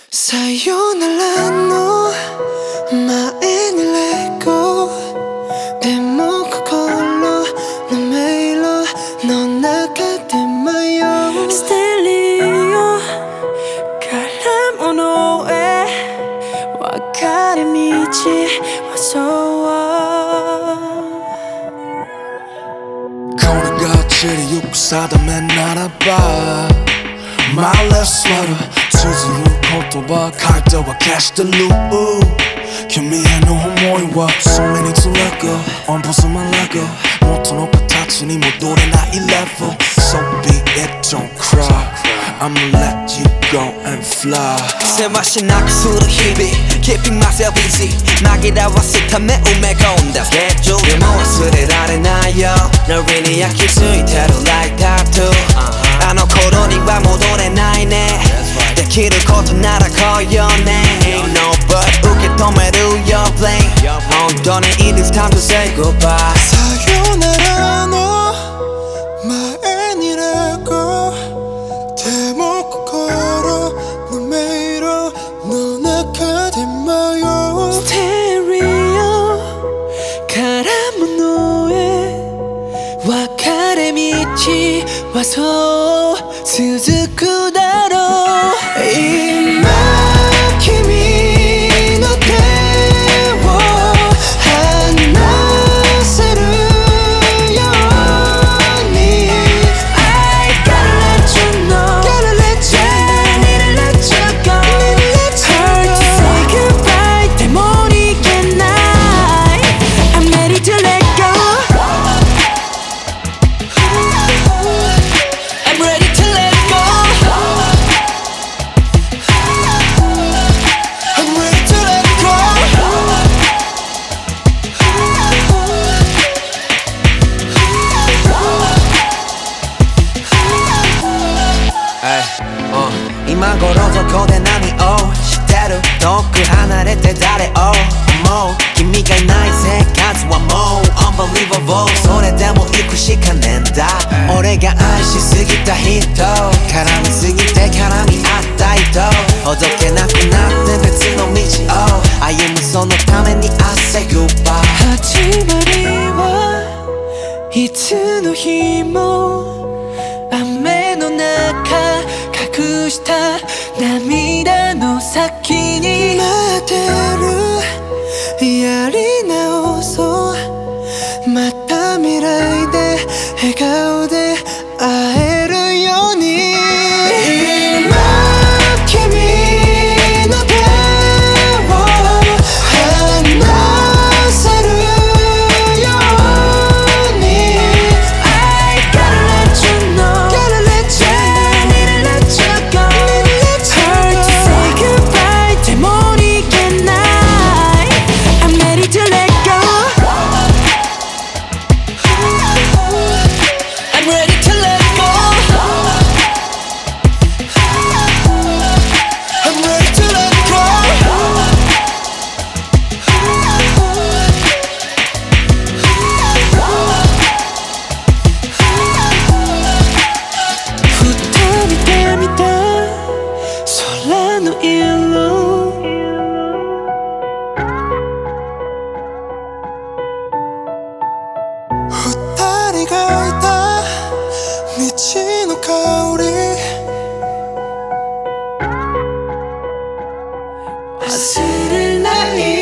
さよならの前にレゴでも心の迷路の中で迷うステレオから物へ分かれ道はそうこれが散りゆく定めならばMindless sweater 綴る言葉書いては消してる君への思いはそれにつらく音符すまらく元の形に戻れない level So be it, don't cry I'ma let you go and fly せわしなくする日々 Keeping myself easy 紛らわすため埋め込んだスケジュールでも忘れられないよノリに焼き付いてる like tattoo あの頃には戻れないねできることなら来いよね Ain't no but 受け止める your blame 本当に it is time to say goodbye さよならの前にレゴでも心の迷路の中で迷うステレオから物へ分かれ道はそう続くだろう今君の手を離せるように I gotta let you know Need to let you go Hard to say goodbye でも逃げない I'm ready to let go I'm ready to let go I'm ready to let go 今頃どこで何をしてる遠く離れて誰を思う君がいない生活はもう Unbelievable それでも行くしかねえんだ俺が愛しすぎた人絡みすぎて絡み合った人ほどけなくなって別の道を歩むそのために I say goodbye 始まりはいつの日も雨の中隠した涙の先に待ってるやり直そうまた未来で笑顔で会えるように今君の手を離せるように I gotta let you know Need to let you go Hard to say goodbye でも逃げない I'm ready to let go I'm ready to let go I'm ready to let go二人で見た空の色二人がいた道の香り忘れない